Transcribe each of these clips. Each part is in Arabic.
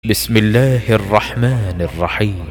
بسم الله الرحمن الرحيم.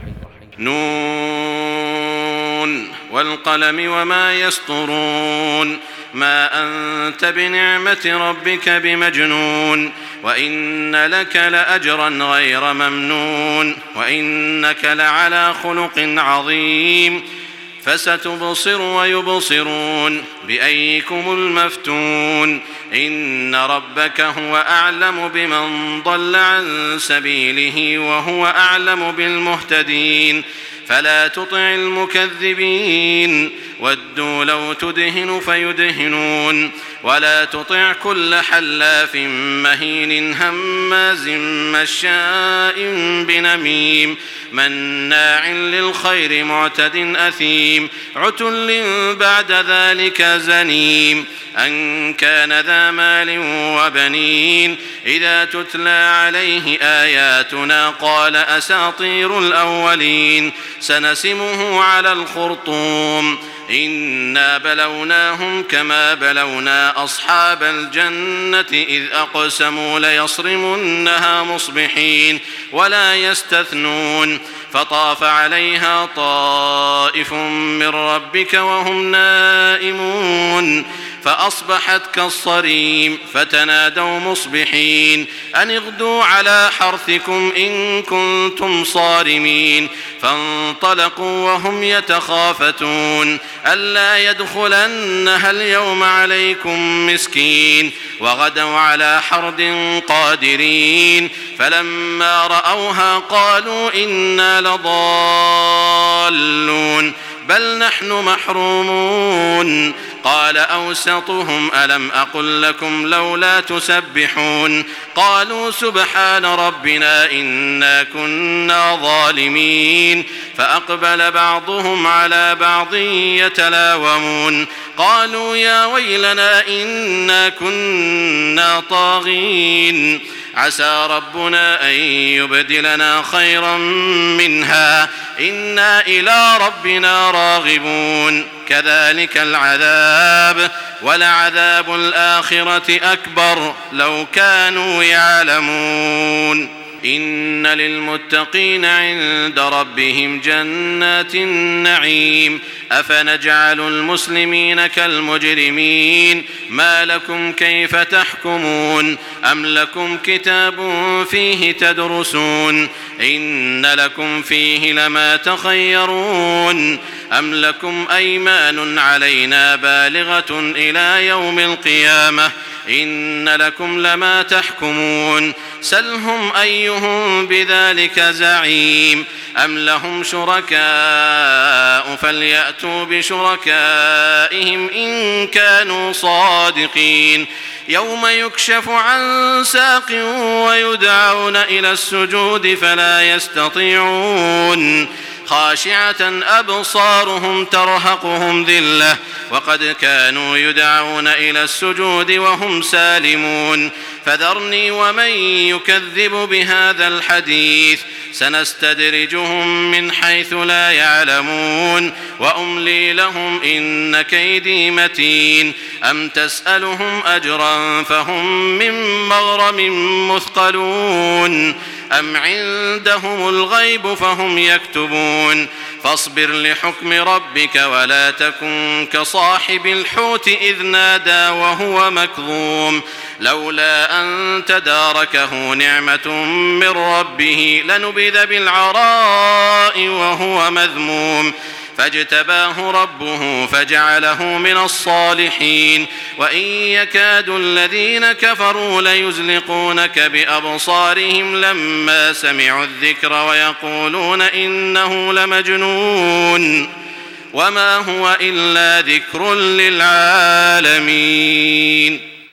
نون والقلم وما يسطرون ما أنت بنعمة ربك بمجنون وإن لك لأجرا غير ممنون وإنك لعلى خلق عظيم فستبصر ويبصرون بأيكم المفتون إن ربك هو أعلم بمن ضل عن سبيله وهو أعلم بالمهتدين فلا تطع المكذبين ودوا لو تدهن فيدهنون ولا تطع كل حلاف مهين هماز مشاء بنميم مناع للخير معتد أثيم عتل بعد ذلك زنيم أن كان ذا مال وبنين إذا تتلى عليه آياتنا قال أساطير الأولين سنسمه على الخرطوم إنا بلوناهم كما بلونا أصحاب الجنة إذ أقسموا ليصرمنها مصبحين ولا يستثنون فطاف عليها طائف من ربك وهم نائمون فأصبحت كالصريم فتنادوا مصبحين أن اغدوا على حرثكم إن كنتم صارمين فانطلقوا وهم يتخافتون ألا يدخلنها اليوم عليكم مسكين وغدوا على حرد قادرين فلما رأوها قالوا إنا لضالون بل نحن محرومون قال أوسطهم ألم أقل لكم لولا تسبحون قالوا سبحان ربنا إنا كنا ظالمين فأقبل بعضهم على بعض يتلاومون قالوا يا ويلنا إنا كنا طاغين عسى ربنا أن يبدلنا خيرا منها إنا إلى ربنا راغبون كذلك العذاب ولعذاب الآخرة أكبر لو كانوا يعلمون إن للمتقين عند ربهم جنات النعيم أفنجعل المسلمين كالمجرمين ما لكم كيف تحكمون أم لكم كتاب فيه تدرسون إن لكم فيه لما تخيرون أم لكم أيمان علينا بالغة إلى يوم القيامة إن لكم لما تحكمون سلهم أيهم بذلك زعيم أم لهم شركاء فليأتوا بشركائهم إن كانوا صادقين يوم يكشف عن ساق ويدعون إلى السجود فلا يستطيعون خاشعة أبصارهم ترهقهم ذلة وقد كانوا يدعون إلى السجود وهم سالمون فذرني ومن يكذب بهذا الحديث سنستدرجهم من حيث لا يعلمون وأملي لهم إن كيدي متين أم تسألهم أجرا فهم من مغرم مثقلون أم عندهم الغيب فهم يكتبون فاصبر لحكم ربك ولا تكن كصاحب الحوت إذ نادى وهو مكظوم لولا أن تداركه نعمة من ربه لنبذ بالعراء وهو مذموم فاجتباه ربه فجعله من الصالحين وإن يكاد الذين كفروا ليزلقونك بأبصارهم لما سمعوا الذكر ويقولون إنه لمجنون وما هو إلا ذكر للعالمين.